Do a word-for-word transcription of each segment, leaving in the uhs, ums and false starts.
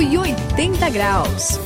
e oitenta graus.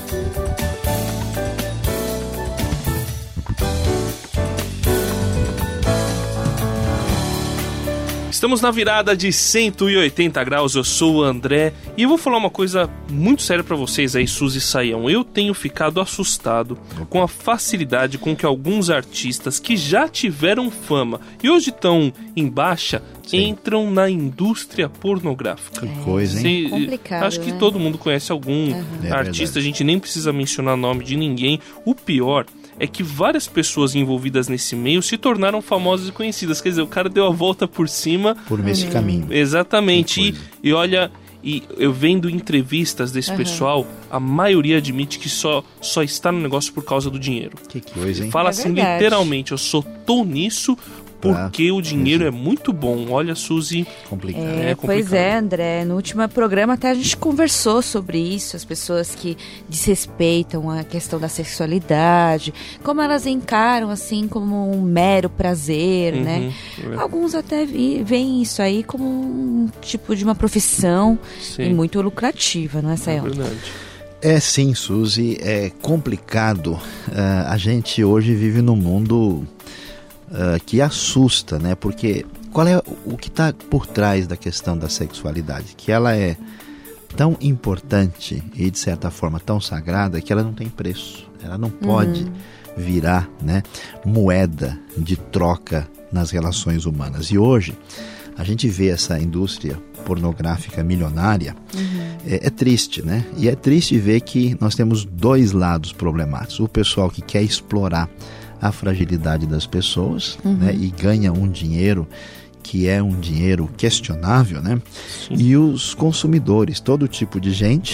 Estamos na virada de cento e oitenta graus, eu sou o André e eu vou falar uma coisa muito séria pra vocês aí, Suzy e Saião. Eu tenho ficado assustado com a facilidade com que alguns artistas que já tiveram fama e hoje estão em baixa, Sim. entram na indústria pornográfica. Que coisa, hein? Cê, complicado, acho que né? todo mundo conhece algum uhum. artista, é a gente nem precisa mencionar o nome de ninguém. O pior é que várias pessoas envolvidas nesse meio se tornaram famosas e conhecidas. Quer dizer, o cara deu a volta por cima. Por esse uhum. caminho. Exatamente. E, e olha, e eu vendo entrevistas desse uhum. pessoal, a maioria admite que só, só está no negócio por causa do dinheiro. Que coisa, hein? Fala é assim, verdade. literalmente, eu só tô nisso porque ah, o dinheiro é muito bom. Olha, Suzy, complicado. É, é pois complicado. é, André. No último programa até a gente conversou sobre isso, as pessoas que desrespeitam a questão da sexualidade, como elas encaram assim como um mero prazer, uhum, né? É. Alguns até vi, veem isso aí como um tipo de uma profissão e muito lucrativa, não é, Saião? É verdade. É sim, Suzy, é complicado. Uh, a gente hoje vive num mundo Uh, que assusta, né? Porque qual é o que está por trás da questão da sexualidade? Que ela é tão importante e de certa forma tão sagrada que ela não tem preço. Ela não pode uhum. virar, né, moeda de troca nas relações humanas. E hoje a gente vê essa indústria pornográfica milionária. Uhum. É, é triste, né? E é triste ver que nós temos dois lados problemáticos. O pessoal que quer explorar a fragilidade das pessoas, uhum. né, e ganha um dinheiro que é um dinheiro questionável, né? E os consumidores, todo tipo de gente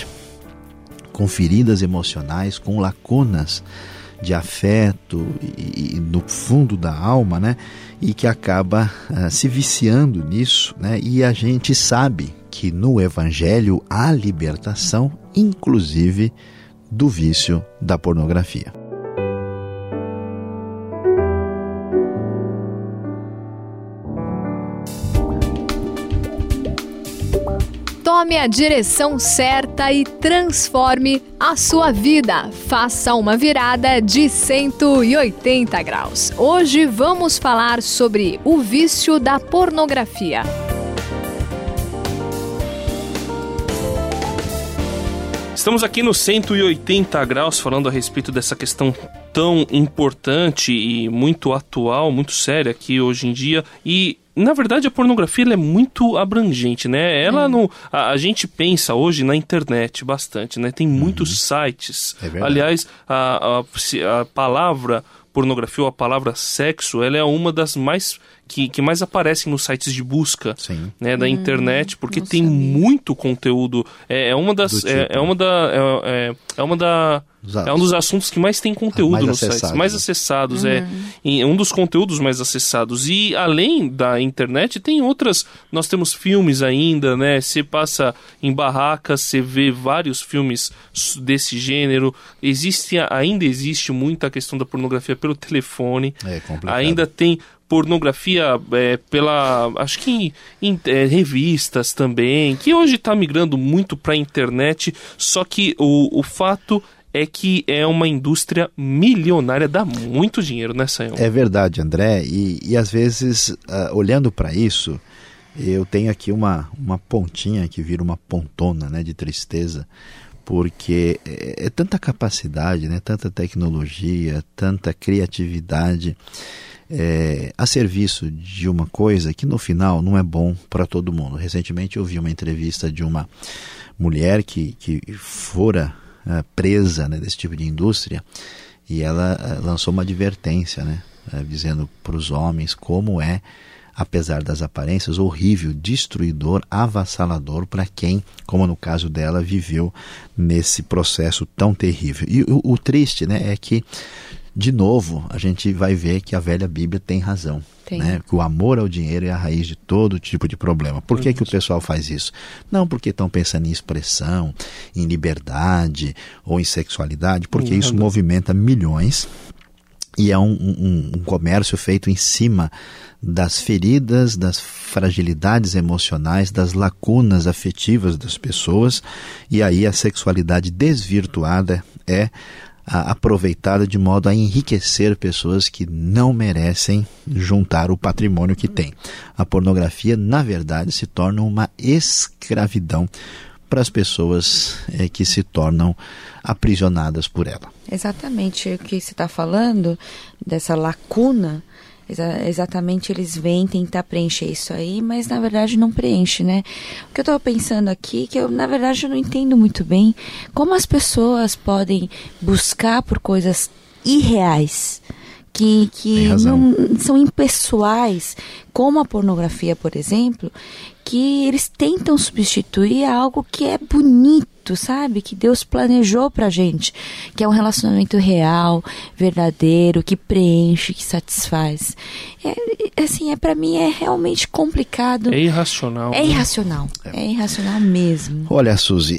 com feridas emocionais, com lacunas de afeto e, e no fundo da alma, né? E que acaba uh, se viciando nisso, né? E a gente sabe que no Evangelho há libertação, inclusive do vício da pornografia. Tome a direção certa e transforme a sua vida. Faça uma virada de cento e oitenta graus. Hoje vamos falar sobre o vício da pornografia. Estamos aqui no cento e oitenta graus falando a respeito dessa questão tão importante e muito atual, muito séria aqui hoje em dia. E na verdade, a pornografia ela é muito abrangente, né? Ela hum. não, a, a gente pensa hoje na internet bastante, né? Tem muitos uhum. sites. É Aliás, a, a, a palavra pornografia ou a palavra sexo, ela é uma das mais que, que mais aparecem nos sites de busca, né, da hum, internet, porque tem sabia. muito conteúdo. É, é uma das, tipo, é, é uma da, é, é, é uma da É um dos assuntos que mais tem conteúdo mais nos sites, mais né? acessados, uhum. é um dos conteúdos mais acessados. E além da internet, tem outras, nós temos filmes ainda, né? Você passa em barracas, você vê vários filmes desse gênero. Existe, ainda existe muita questão da pornografia pelo telefone. É complicado. Ainda tem pornografia é, pela, acho que em, em é, revistas também, que hoje está migrando muito para a internet, só que o, o fato é que é uma indústria milionária, dá muito dinheiro, né, Saião? É verdade, André, e, e às vezes, uh, olhando para isso, eu tenho aqui uma, uma pontinha que vira uma pontona, né, de tristeza, porque é, é tanta capacidade, né, tanta tecnologia, tanta criatividade, É, a serviço de uma coisa que no final não é bom para todo mundo. Recentemente eu vi uma entrevista de uma mulher que, que fora uh, presa, né, desse tipo de indústria, e ela uh, lançou uma advertência, né, uh, dizendo para os homens como é, apesar das aparências, horrível, destruidor, avassalador para quem, como no caso dela, viveu nesse processo tão terrível. E o, o triste, né, é que de novo, a gente vai ver que a velha Bíblia tem razão, tem. Né? Que o amor ao dinheiro é a raiz de todo tipo de problema. Por que, que o pessoal faz isso? Não porque estão pensando em expressão, em liberdade ou em sexualidade, porque isso movimenta milhões E é um, um, um comércio feito em cima das feridas, das fragilidades emocionais, das lacunas afetivas das pessoas, e aí a sexualidade desvirtuada é a, aproveitada de modo a enriquecer pessoas que não merecem juntar o patrimônio que têm. A pornografia, na verdade, se torna uma escravidão para as pessoas é, que se tornam aprisionadas por ela. Exatamente o que você está falando, dessa lacuna, exa- exatamente eles vêm tentar preencher isso aí, mas na verdade não preenche, né? O que eu estou pensando aqui, que eu na verdade eu não entendo muito bem, como as pessoas podem buscar por coisas irreais, que, que não, são impessoais, como a pornografia, por exemplo, que eles tentam substituir algo que é bonito, sabe? Que Deus planejou pra gente, que é um relacionamento real, verdadeiro, que preenche, que satisfaz. É, assim, é, pra mim é realmente complicado. É irracional. É irracional, é, é irracional mesmo. Olha, Suzy,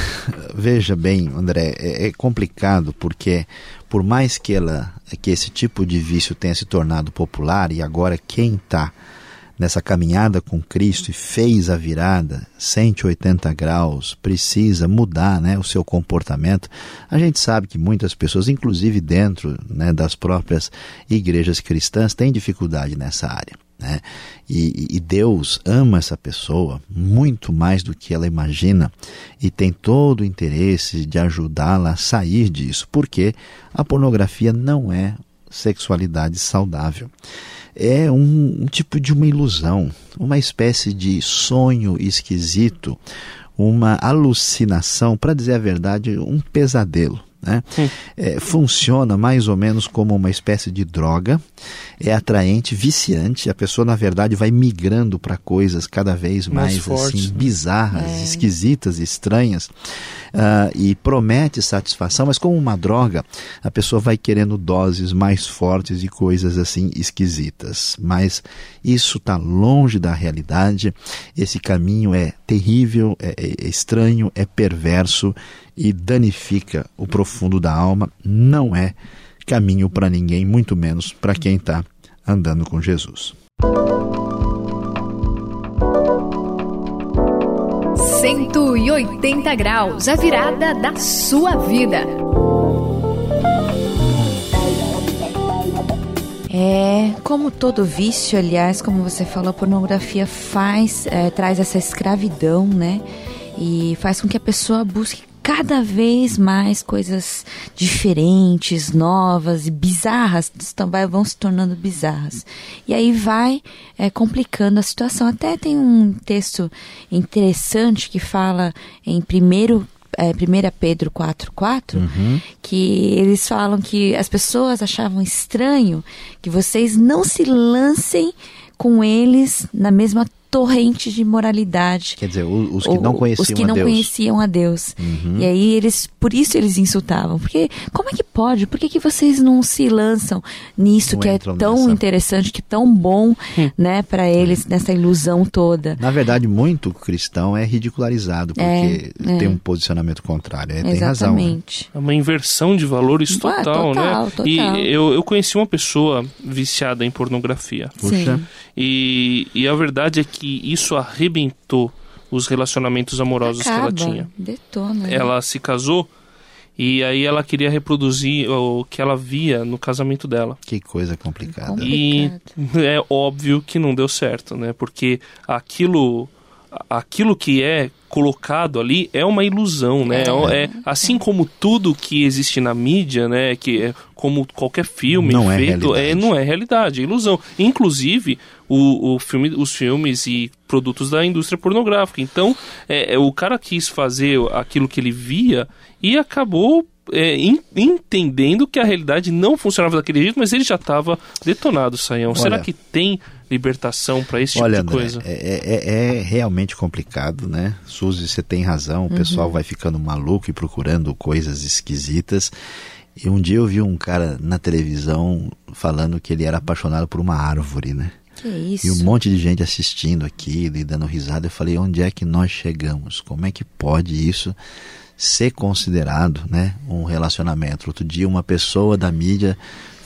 veja bem, André, é, é complicado porque por mais que, ela, que esse tipo de vício tenha se tornado popular, e agora quem está nessa caminhada com Cristo e fez a virada cento e oitenta graus, precisa mudar, né, o seu comportamento. A gente sabe que muitas pessoas, inclusive dentro, né, das próprias igrejas cristãs, têm dificuldade nessa área, né? E, e Deus ama essa pessoa muito mais do que ela imagina e tem todo o interesse de ajudá-la a sair disso, porque a pornografia não é sexualidade saudável. É um, um tipo de uma ilusão, uma espécie de sonho esquisito, uma alucinação, para dizer a verdade, um pesadelo, né? É, funciona mais ou menos como uma espécie de droga, é atraente, viciante, a pessoa na verdade vai migrando para coisas cada vez mais, mais fortes, assim, bizarras, é. esquisitas, estranhas, uh, e promete satisfação, mas como uma droga, a pessoa vai querendo doses mais fortes e coisas assim esquisitas, mas isso está longe da realidade. Esse caminho é terrível, é, é estranho, é perverso e danifica o profundo da alma. Não é caminho para ninguém, muito menos para quem está andando com Jesus. cento e oitenta graus, a virada da sua vida. É, como todo vício, aliás, como você falou, a pornografia faz, é, traz essa escravidão, né? E faz com que a pessoa busque cada vez mais coisas diferentes, novas e bizarras, também vão se tornando bizarras. E aí vai é, complicando a situação. Até tem um texto interessante que fala em primeiro É, primeiro Pedro quatro, quatro, uhum. que eles falam que as pessoas achavam estranho que vocês não se lancem com eles na mesma torrente de moralidade. Quer dizer, os que não conheciam os que não a Deus. conheciam a Deus. Uhum. E aí eles, por isso eles insultavam. Porque como é que pode? Por que, que vocês não se lançam nisso não que é tão nessa. interessante, que é tão bom, hum. né, para eles, hum. nessa ilusão toda? Na verdade, muito cristão é ridicularizado porque é, tem é. um posicionamento contrário. É, tem razão. Né? É uma inversão de valores total, ah, total né? Total. E eu, eu conheci uma pessoa viciada em pornografia. Puxa. E, e a verdade é que isso arrebentou os relacionamentos amorosos Acaba, que ela tinha. Detona. Ela se casou e aí ela queria reproduzir o que ela via no casamento dela. Que coisa complicada. Complicado. E é óbvio que não deu certo, né? Porque aquilo, aquilo que é colocado ali é uma ilusão, né? É, é assim como tudo que existe na mídia, né? Que é como qualquer filme não feito, é, é não é realidade, é ilusão. Inclusive o, o filme, os filmes e produtos da indústria pornográfica. Então, é, é, o cara quis fazer aquilo que ele via e acabou É, in, entendendo que a realidade não funcionava daquele jeito, mas ele já estava detonado, Saião. Olha, será que tem libertação para esse tipo olha, de coisa? André, é, é, é realmente complicado, né? Suzy, você tem razão, o uhum. pessoal vai ficando maluco e procurando coisas esquisitas. E um dia eu vi um cara na televisão falando que ele era apaixonado por uma árvore, né? Que isso? E um monte de gente assistindo aquilo e dando risada. Eu falei, onde é que nós chegamos? Como é que pode isso ser considerado, né, um relacionamento? Outro dia uma pessoa da mídia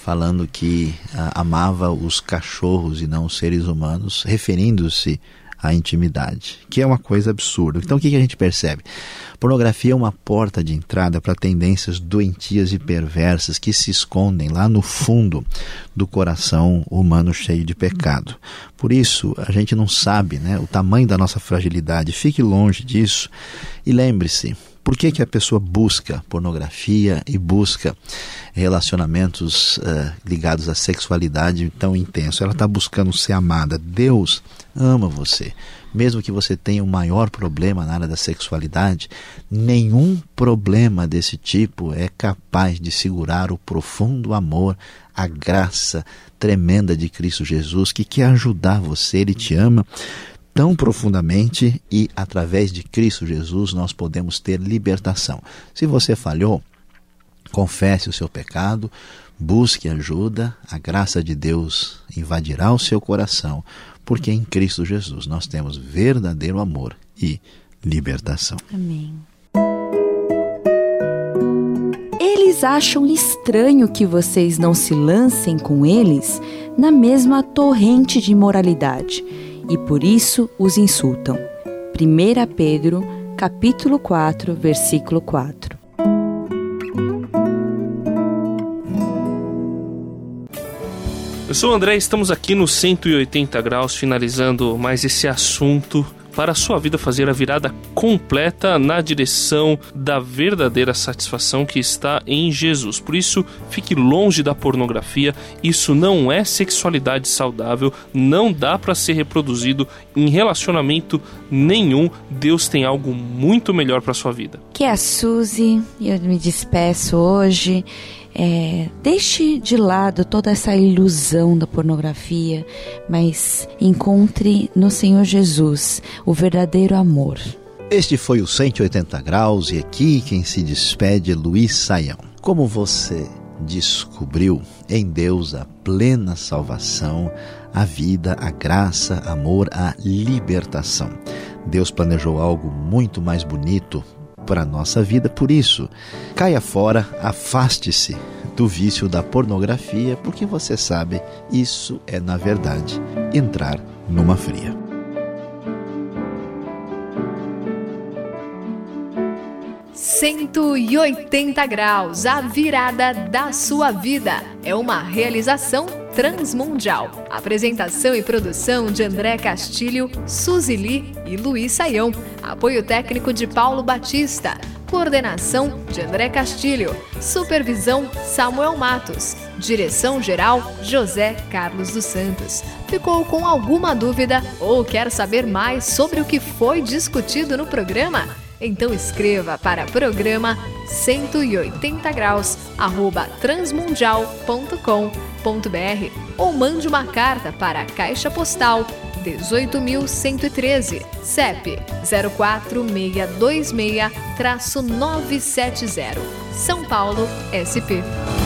falando que ah, amava os cachorros e não os seres humanos, referindo-se à intimidade, que é uma coisa absurda. Então o que, que a gente percebe? Pornografia é uma porta de entrada para tendências doentias e perversas que se escondem lá no fundo do coração humano cheio de pecado. Por isso, a gente não sabe, né, o tamanho da nossa fragilidade. Fique longe disso e lembre-se, por que, que a pessoa busca pornografia e busca relacionamentos uh, ligados à sexualidade tão intenso? Ela está buscando ser amada. Deus ama você. Mesmo que você tenha o maior problema na área da sexualidade, nenhum problema desse tipo é capaz de segurar o profundo amor, a graça tremenda de Cristo Jesus, que quer ajudar você. Ele te ama tão profundamente e através de Cristo Jesus nós podemos ter libertação. Se você falhou, confesse o seu pecado, busque ajuda, a graça de Deus invadirá o seu coração, porque em Cristo Jesus nós temos verdadeiro amor e libertação. Amém. Eles acham estranho que vocês não se lancem com eles na mesma torrente de imoralidade e por isso os insultam. primeira Pedro, capítulo quatro, versículo quatro. Eu sou o André, estamos aqui no cento e oitenta graus, finalizando mais esse assunto para a sua vida fazer a virada completa na direção da verdadeira satisfação que está em Jesus. Por isso, fique longe da pornografia. Isso não é sexualidade saudável, não dá para ser reproduzido em relacionamento nenhum. Deus tem algo muito melhor para a sua vida. Que é a Suzy, eu me despeço hoje. É, deixe de lado toda essa ilusão da pornografia, mas encontre no Senhor Jesus o verdadeiro amor. Este foi o cento e oitenta graus e aqui quem se despede é Luiz Saião. Como você descobriu em Deus a plena salvação, a vida, a graça, amor, a libertação. Deus planejou algo muito mais bonito para a nossa vida, por isso, caia fora, afaste-se do vício da pornografia, porque você sabe, isso é, na verdade, entrar numa fria. cento e oitenta graus, a virada da sua vida. É uma realização transmundial. Apresentação e produção de André Castilho, Suzy Lee e Luiz Saião. Apoio técnico de Paulo Batista. Coordenação de André Castilho. Supervisão Samuel Matos. Direção-geral José Carlos dos Santos. Ficou com alguma dúvida ou quer saber mais sobre o que foi discutido no programa? Então escreva para programa cento e oitenta graus arroba transmundial ponto com ponto br ou mande uma carta para a Caixa Postal dezoito mil cento e treze, C E P zero quatro seis dois seis nove sete zero, São Paulo, S P.